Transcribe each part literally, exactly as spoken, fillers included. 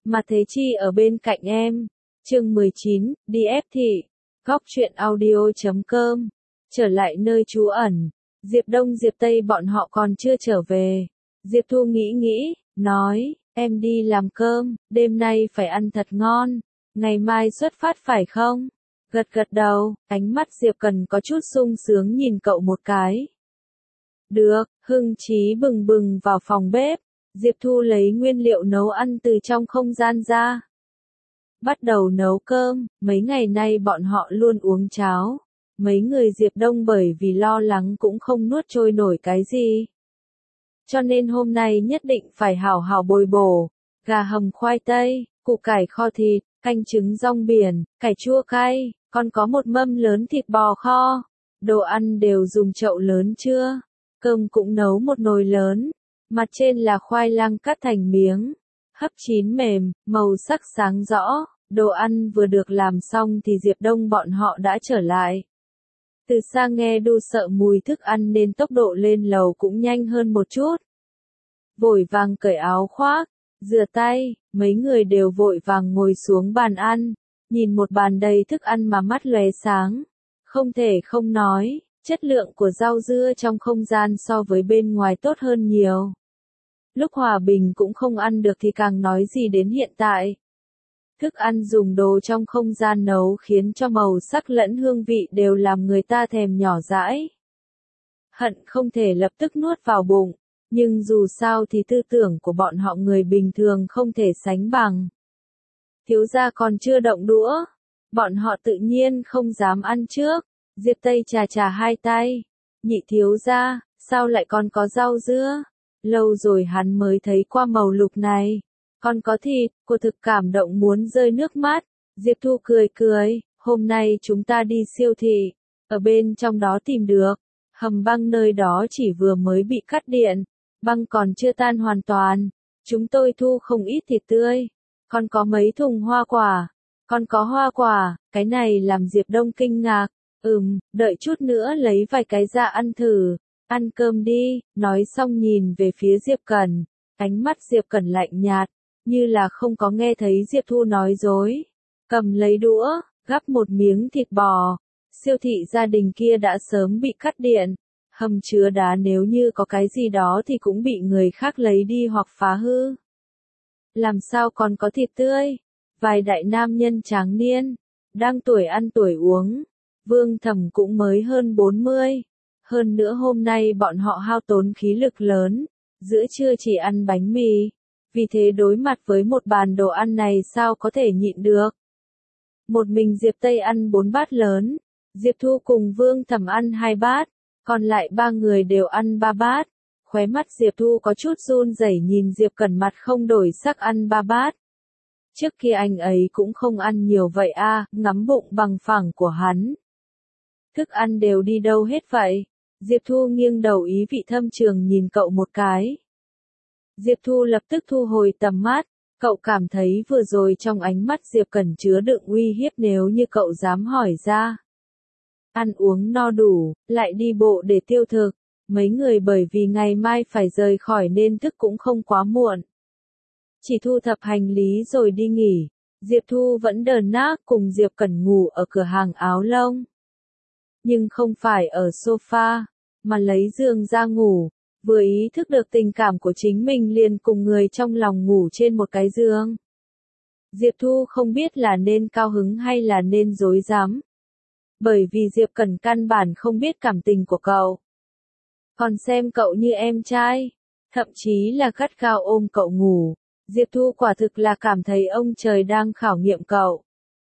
mà Thế Chi ở bên cạnh em. Chương mười chín, đi ép thị. Góc truyện audio chấm com. Trở lại nơi trú ẩn. Diệp Đông Diệp Tây bọn họ còn chưa trở về. Diệp Thu nghĩ nghĩ, nói, em đi làm cơm, đêm nay phải ăn thật ngon. Ngày mai xuất phát phải không? Gật gật đầu, ánh mắt Diệp Cần có chút sung sướng nhìn cậu một cái. Được, hưng trí bừng bừng vào phòng bếp. Diệp Thu lấy nguyên liệu nấu ăn từ trong không gian ra. Bắt đầu nấu cơm, mấy ngày nay bọn họ luôn uống cháo. Mấy người Diệp Đông bởi vì lo lắng cũng không nuốt trôi nổi cái gì. Cho nên hôm nay nhất định phải hảo hảo bồi bổ. Gà hầm khoai tây, củ cải kho thịt, canh trứng rong biển, cải chua cay, còn có một mâm lớn thịt bò kho. Đồ ăn đều dùng chậu lớn chưa? Cơm cũng nấu một nồi lớn. Mặt trên là khoai lang cắt thành miếng. Hấp chín mềm, màu sắc sáng rõ. Đồ ăn vừa được làm xong thì Diệp Đông bọn họ đã trở lại. Từ xa nghe đu sợ mùi thức ăn nên tốc độ lên lầu cũng nhanh hơn một chút. Vội vàng cởi áo khoác, rửa tay, mấy người đều vội vàng ngồi xuống bàn ăn, nhìn một bàn đầy thức ăn mà mắt lóe sáng. Không thể không nói, chất lượng của rau dưa trong không gian so với bên ngoài tốt hơn nhiều. Lúc hòa bình cũng không ăn được thì càng nói gì đến hiện tại. Thức ăn dùng đồ trong không gian nấu khiến cho màu sắc lẫn hương vị đều làm người ta thèm nhỏ dãi. Hận không thể lập tức nuốt vào bụng, nhưng dù sao thì tư tưởng của bọn họ người bình thường không thể sánh bằng. Thiếu gia còn chưa động đũa, bọn họ tự nhiên không dám ăn trước. Diệp Tây chà chà hai tay, nhị thiếu gia, sao lại còn có rau dưa? Lâu rồi hắn mới thấy qua màu lục này. Còn có thịt, cô thực cảm động muốn rơi nước mắt. Diệp Thu cười cười, hôm nay chúng ta đi siêu thị, ở bên trong đó tìm được. Hầm băng nơi đó chỉ vừa mới bị cắt điện, băng còn chưa tan hoàn toàn. Chúng tôi thu không ít thịt tươi, còn có mấy thùng hoa quả, còn có hoa quả, cái này làm Diệp Đông kinh ngạc. Ừm, đợi chút nữa lấy vài cái ra ăn thử, ăn cơm đi, nói xong nhìn về phía Diệp Cẩn, ánh mắt Diệp Cẩn lạnh nhạt, như là không có nghe thấy Diệp Thu nói dối. Cầm lấy đũa, gắp một miếng thịt bò, siêu thị gia đình kia đã sớm bị cắt điện, hầm chứa đá nếu như có cái gì đó thì cũng bị người khác lấy đi hoặc phá hư. Làm sao còn có thịt tươi? Vài đại nam nhân tráng niên, đang tuổi ăn tuổi uống. Vương Thẩm cũng mới hơn bốn mươi. Hơn nữa hôm nay bọn họ hao tốn khí lực lớn, giữa trưa chỉ ăn bánh mì. Vì thế đối mặt với một bàn đồ ăn này sao có thể nhịn được. Một mình Diệp Tây ăn bốn bát lớn, Diệp Thu cùng Vương Thẩm ăn hai bát, còn lại ba người đều ăn ba bát. Khóe mắt Diệp Thu có chút run rẩy nhìn Diệp Cẩn mặt không đổi sắc ăn ba bát. Trước kia anh ấy cũng không ăn nhiều vậy a, à, ngắm bụng bằng phẳng của hắn. Thức ăn đều đi đâu hết vậy? Diệp Thu nghiêng đầu ý vị thâm trường nhìn cậu một cái. Diệp Thu lập tức thu hồi tầm mắt, cậu cảm thấy vừa rồi trong ánh mắt Diệp Cẩn chứa đựng uy hiếp nếu như cậu dám hỏi ra. Ăn uống no đủ, lại đi bộ để tiêu thực, mấy người bởi vì ngày mai phải rời khỏi nên thức cũng không quá muộn. Chỉ thu thập hành lý rồi đi nghỉ, Diệp Thu vẫn đờn nác cùng Diệp Cẩn ngủ ở cửa hàng áo lông. Nhưng không phải ở sofa, mà lấy giường ra ngủ, vừa ý thức được tình cảm của chính mình liền cùng người trong lòng ngủ trên một cái giường. Diệp Thu không biết là nên cao hứng hay là nên dối dám. Bởi vì Diệp Cẩn căn bản không biết cảm tình của cậu. Còn xem cậu như em trai, thậm chí là gắt gao ôm cậu ngủ. Diệp Thu quả thực là cảm thấy ông trời đang khảo nghiệm cậu.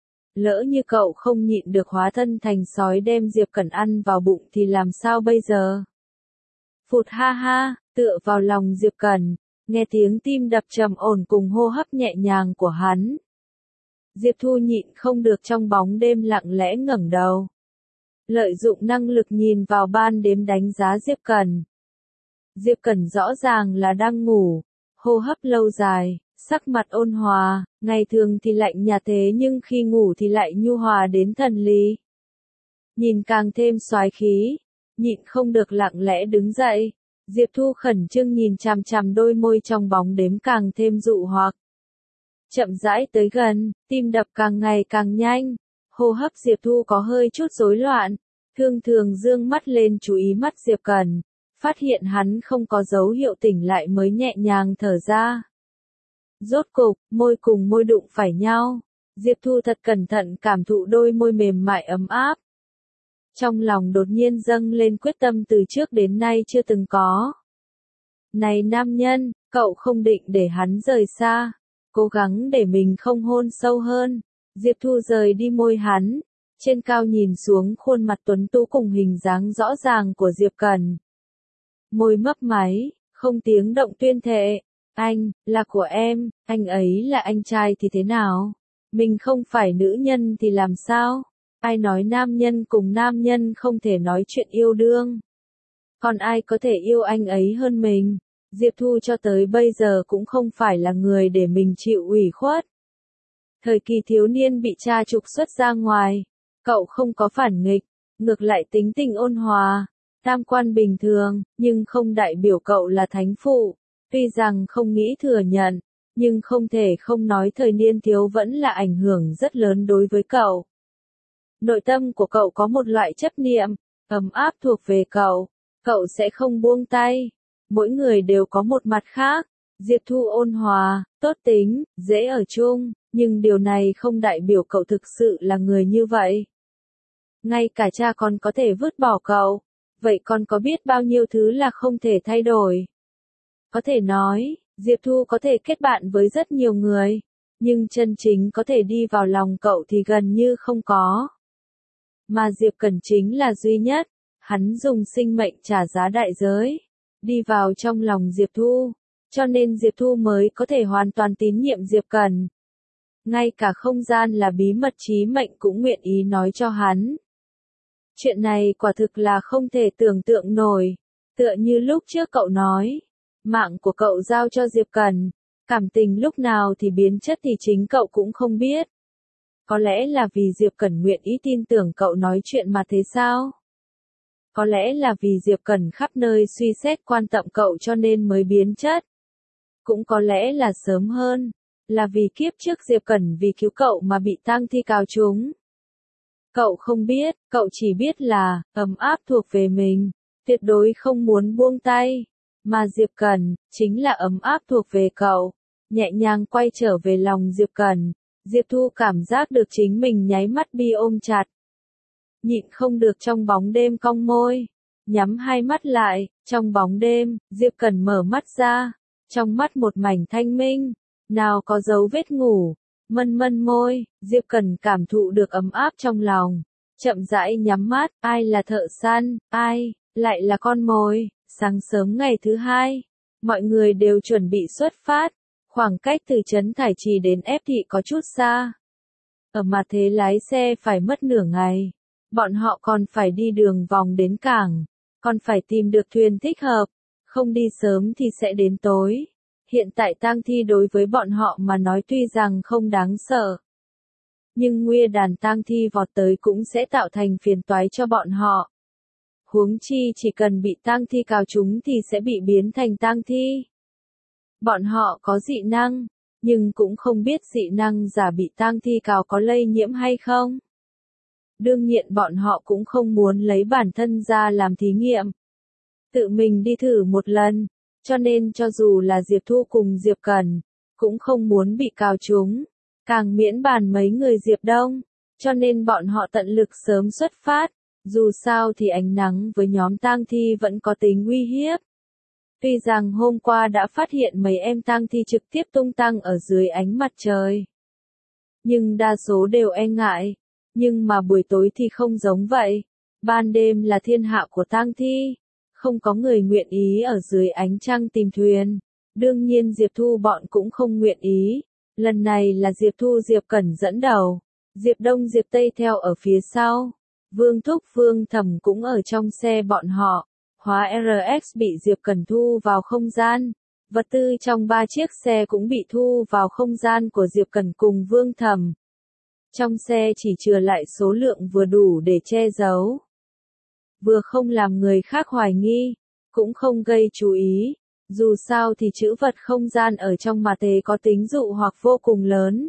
Lỡ như cậu không nhịn được hóa thân thành sói đem Diệp Cẩn ăn vào bụng thì làm sao bây giờ? Phụt ha ha, tựa vào lòng Diệp Cẩn, nghe tiếng tim đập trầm ổn cùng hô hấp nhẹ nhàng của hắn. Diệp Thu nhịn không được trong bóng đêm lặng lẽ ngẩng đầu. Lợi dụng năng lực nhìn vào ban đêm đánh giá Diệp Cẩn. Diệp Cẩn rõ ràng là đang ngủ, hô hấp lâu dài, sắc mặt ôn hòa, ngày thường thì lạnh nhạt thế nhưng khi ngủ thì lại nhu hòa đến thần lý. Nhìn càng thêm soái khí, nhịn không được lặng lẽ đứng dậy. Diệp Thu khẩn trương nhìn chằm chằm đôi môi trong bóng đêm càng thêm dụ hoặc. chậm rãi tới gần, tim đập càng ngày càng nhanh, hô hấp Diệp Thu có hơi chút rối loạn, thường thường dương mắt lên chú ý mắt Diệp Cẩn, phát hiện hắn không có dấu hiệu tỉnh lại mới nhẹ nhàng thở ra. Rốt cục, môi cùng môi đụng phải nhau, Diệp Thu thật cẩn thận cảm thụ đôi môi mềm mại ấm áp. Trong lòng đột nhiên dâng lên quyết tâm từ trước đến nay chưa từng có. Này nam nhân, cậu không định để hắn rời xa, cố gắng để mình không hôn sâu hơn. Diệp Thu rời đi môi hắn, trên cao nhìn xuống khuôn mặt tuấn tú cùng hình dáng rõ ràng của Diệp Cẩn. Môi mấp máy, không tiếng động tuyên thệ, anh, là của em, anh ấy là anh trai thì thế nào? Mình không phải nữ nhân thì làm sao? Ai nói nam nhân cùng nam nhân không thể nói chuyện yêu đương? Còn ai có thể yêu anh ấy hơn mình? Diệp Thu cho tới bây giờ cũng không phải là người để mình chịu ủy khuất. Thời kỳ thiếu niên bị cha trục xuất ra ngoài, cậu không có phản nghịch, ngược lại tính tình ôn hòa, tam quan bình thường, nhưng không đại biểu cậu là thánh phụ. Tuy rằng không nghĩ thừa nhận, nhưng không thể không nói thời niên thiếu vẫn là ảnh hưởng rất lớn đối với cậu. Nội tâm của cậu có một loại chấp niệm, ấm áp thuộc về cậu, cậu sẽ không buông tay. Mỗi người đều có một mặt khác, Diệp Thu ôn hòa, tốt tính, dễ ở chung, nhưng điều này không đại biểu cậu thực sự là người như vậy. Ngay cả cha con có thể vứt bỏ cậu, vậy con có biết bao nhiêu thứ là không thể thay đổi. Có thể nói, Diệp Thu có thể kết bạn với rất nhiều người, nhưng chân chính có thể đi vào lòng cậu thì gần như không có. Mà Diệp Cẩn chính là duy nhất, hắn dùng sinh mệnh trả giá đại giới, đi vào trong lòng Diệp Thu, cho nên Diệp Thu mới có thể hoàn toàn tín nhiệm Diệp Cẩn. Ngay cả không gian là bí mật chí mệnh cũng nguyện ý nói cho hắn. Chuyện này quả thực là không thể tưởng tượng nổi, tựa như lúc trước cậu nói, mạng của cậu giao cho Diệp Cẩn, cảm tình lúc nào thì biến chất thì chính cậu cũng không biết. Có lẽ là vì Diệp Cẩn nguyện ý tin tưởng cậu nói chuyện mà thế sao? Có lẽ là vì Diệp Cẩn khắp nơi suy xét quan tâm cậu cho nên mới biến chất. Cũng có lẽ là sớm hơn, là vì kiếp trước Diệp Cẩn vì cứu cậu mà bị tang thi cào trúng. Cậu không biết, cậu chỉ biết là, ấm áp thuộc về mình, tuyệt đối không muốn buông tay. Mà Diệp Cẩn, chính là ấm áp thuộc về cậu. Nhẹ nhàng quay trở về lòng Diệp Cẩn, Diệp Thu cảm giác được chính mình nháy mắt bi ôm chặt. Nhịn không được trong bóng đêm cong môi, nhắm hai mắt lại, trong bóng đêm, Diệp Cẩn mở mắt ra, trong mắt một mảnh thanh minh, nào có dấu vết ngủ, mân mân môi, Diệp Cẩn cảm thụ được ấm áp trong lòng, chậm rãi nhắm mắt, ai là thợ săn, ai, lại là con mồi. Sáng sớm ngày thứ hai, mọi người đều chuẩn bị xuất phát, khoảng cách từ trấn Thải Trì đến ép thị có chút xa. Ở mặt thế lái xe phải mất nửa ngày, bọn họ còn phải đi đường vòng đến cảng, còn phải tìm được thuyền thích hợp, không đi sớm thì sẽ đến tối. Hiện tại tang thi đối với bọn họ mà nói tuy rằng không đáng sợ, nhưng nguyên đàn tang thi vọt tới cũng sẽ tạo thành phiền toái cho bọn họ. Huống chi chỉ cần bị tang thi cào chúng thì sẽ bị biến thành tang thi. Bọn họ có dị năng, nhưng cũng không biết dị năng giả bị tang thi cào có lây nhiễm hay không. Đương nhiên bọn họ cũng không muốn lấy bản thân ra làm thí nghiệm. Tự mình đi thử một lần, cho nên cho dù là Diệp Thu cùng Diệp Cẩn, cũng không muốn bị cào chúng, càng miễn bàn mấy người Diệp Đông, cho nên bọn họ tận lực sớm xuất phát. Dù sao thì ánh nắng với nhóm tang thi vẫn có tính uy hiếp. Tuy rằng hôm qua đã phát hiện mấy em tang thi trực tiếp tung tăng ở dưới ánh mặt trời, nhưng đa số đều e ngại. Nhưng mà buổi tối thì không giống vậy. Ban đêm là thiên hạ của tang thi, không có người nguyện ý ở dưới ánh trăng tìm thuyền. Đương nhiên Diệp Thu bọn cũng không nguyện ý. Lần này là Diệp Thu Diệp Cẩn dẫn đầu, Diệp Đông Diệp Tây theo ở phía sau. Vương Thúc Vương Thẩm cũng ở trong xe bọn họ. Hóa rờ ích bị Diệp Cẩn thu vào không gian. Vật tư trong ba chiếc xe cũng bị thu vào không gian của Diệp Cẩn cùng Vương Thẩm. Trong xe chỉ chừa lại số lượng vừa đủ để che giấu, vừa không làm người khác hoài nghi, cũng không gây chú ý. Dù sao thì trữ vật không gian ở trong ma tế có tính dụ hoặc vô cùng lớn.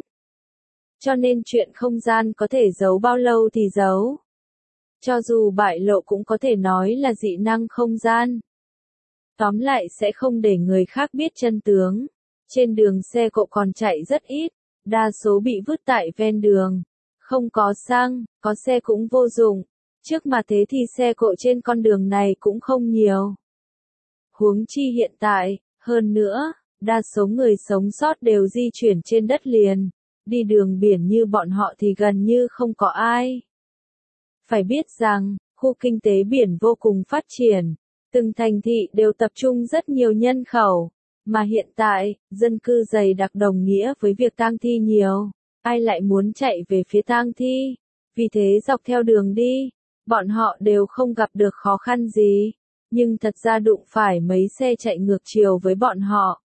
Cho nên chuyện không gian có thể giấu bao lâu thì giấu. Cho dù bại lộ cũng có thể nói là dị năng không gian. Tóm lại sẽ không để người khác biết chân tướng. Trên đường xe cộ còn chạy rất ít, đa số bị vứt tại ven đường. Không có xăng, có xe cũng vô dụng. Trước mà thế thì xe cộ trên con đường này cũng không nhiều. Huống chi hiện tại, hơn nữa, đa số người sống sót đều di chuyển trên đất liền. Đi đường biển như bọn họ thì gần như không có ai. Phải biết rằng, khu kinh tế biển vô cùng phát triển. Từng thành thị đều tập trung rất nhiều nhân khẩu. Mà hiện tại, dân cư dày đặc đồng nghĩa với việc tang thi nhiều. Ai lại muốn chạy về phía tang thi? Vì thế dọc theo đường đi, bọn họ đều không gặp được khó khăn gì. Nhưng thật ra đụng phải mấy xe chạy ngược chiều với bọn họ.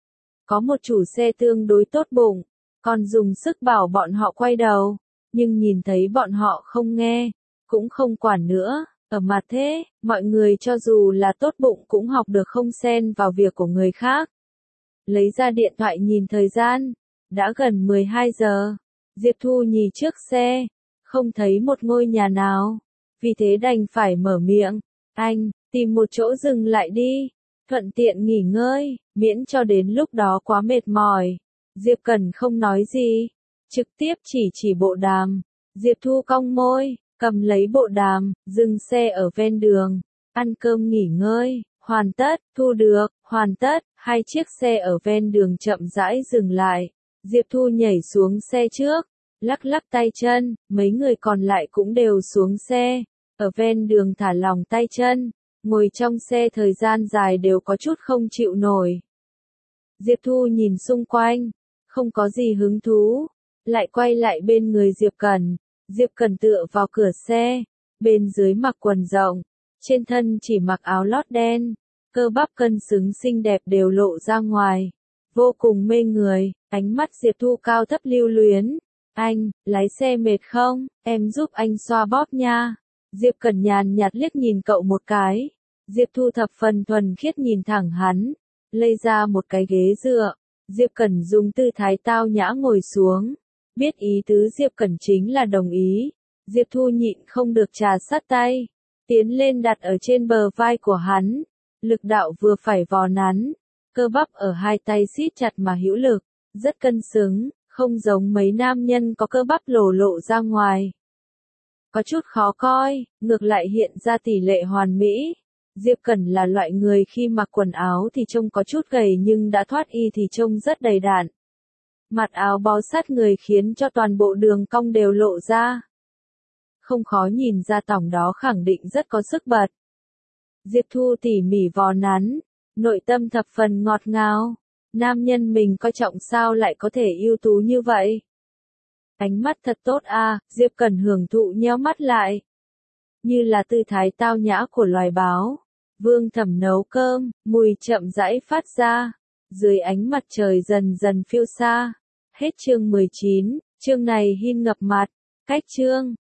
Có một chủ xe tương đối tốt bụng, còn dùng sức bảo bọn họ quay đầu. Nhưng nhìn thấy bọn họ không nghe, cũng không quản nữa. Ở mặt thế, mọi người cho dù là tốt bụng cũng học được không xen vào việc của người khác. Lấy ra điện thoại nhìn thời gian, đã gần mười hai giờ. Diệp Thu nhì trước xe, không thấy một ngôi nhà nào. Vì thế đành phải mở miệng, anh, tìm một chỗ dừng lại đi, thuận tiện nghỉ ngơi, miễn cho đến lúc đó quá mệt mỏi. Diệp Cẩn không nói gì, trực tiếp chỉ chỉ bộ đàm. Diệp Thu cong môi, cầm lấy bộ đàm, dừng xe ở ven đường, ăn cơm nghỉ ngơi, hoàn tất, thu được, hoàn tất, hai chiếc xe ở ven đường chậm rãi dừng lại. Diệp Thu nhảy xuống xe trước, lắc lắc tay chân, mấy người còn lại cũng đều xuống xe, ở ven đường thả lỏng tay chân, ngồi trong xe thời gian dài đều có chút không chịu nổi. Diệp Thu nhìn xung quanh, không có gì hứng thú, lại quay lại bên người Diệp Cẩn. Diệp Cẩn tựa vào cửa xe, bên dưới mặc quần rộng, trên thân chỉ mặc áo lót đen, cơ bắp cân xứng xinh đẹp đều lộ ra ngoài, vô cùng mê người. Ánh mắt Diệp Thu cao thấp lưu luyến. Anh, lái xe mệt không? Em giúp anh xoa bóp nha. Diệp Cẩn nhàn nhạt liếc nhìn cậu một cái. Diệp Thu thập phần thuần khiết nhìn thẳng hắn, lấy ra một cái ghế dựa. Diệp Cẩn dùng tư thái tao nhã ngồi xuống. Biết ý tứ Diệp Cẩn chính là đồng ý. Diệp Thu nhịn không được trà sát tay, tiến lên đặt ở trên bờ vai của hắn. Lực đạo vừa phải vò nắn, cơ bắp ở hai tay siết chặt mà hữu lực, rất cân xứng, không giống mấy nam nhân có cơ bắp lổ lộ ra ngoài. Có chút khó coi, ngược lại hiện ra tỷ lệ hoàn mỹ. Diệp Cẩn là loại người khi mặc quần áo thì trông có chút gầy nhưng đã thoát y thì trông rất đầy đặn. Mặt áo bó sát người khiến cho toàn bộ đường cong đều lộ ra. Không khó nhìn ra tổng đó khẳng định rất có sức bật. Diệp Thu tỉ mỉ vò nắn, nội tâm thập phần ngọt ngào. Nam nhân mình coi trọng sao lại có thể ưu tú như vậy? Ánh mắt thật tốt a, Diệp Cẩn hưởng thụ nheo mắt lại. Như là tư thái tao nhã của loài báo. Vương Thẩm nấu cơm, mùi chậm rãi phát ra. Dưới ánh mặt trời dần dần phiêu xa. Hết chương mười chín, chương này hin ngập mặt. Cách chương.